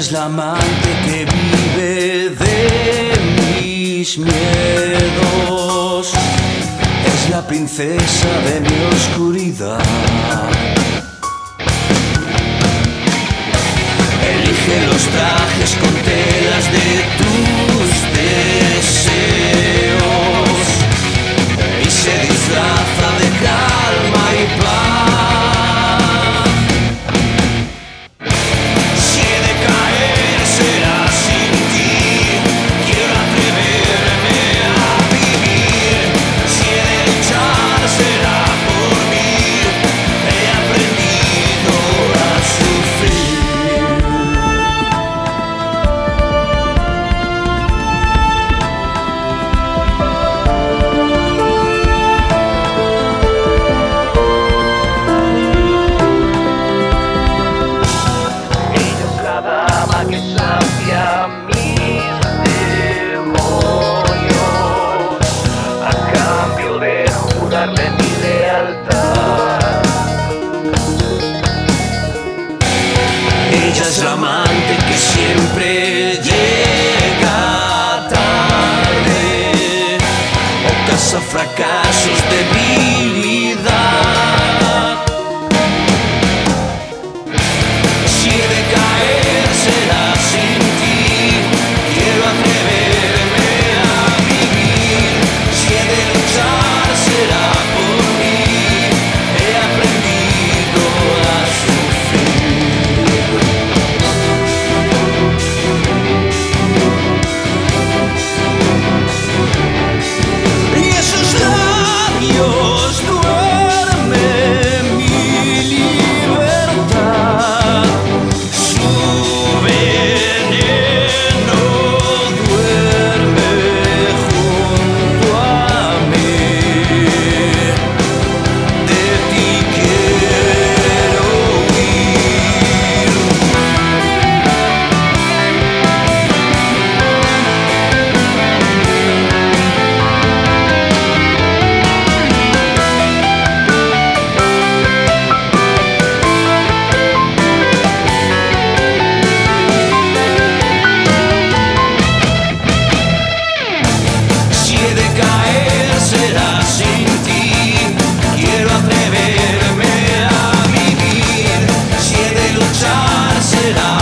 es la amante que vive de mis miedos, es la princesa de mi oscuridad. Elige los trajes con telas de tus deseos y se disfraza de calma y paz. Ella es la amante que siempre llega tarde o casa fracasos, debilidad. Si he de caer será sin ti, quiero atreverme a vivir. Si he de luchar será por mí, he aprendido a sufrir. Será sin ti, quiero atreverme a vivir. Si he de luchar será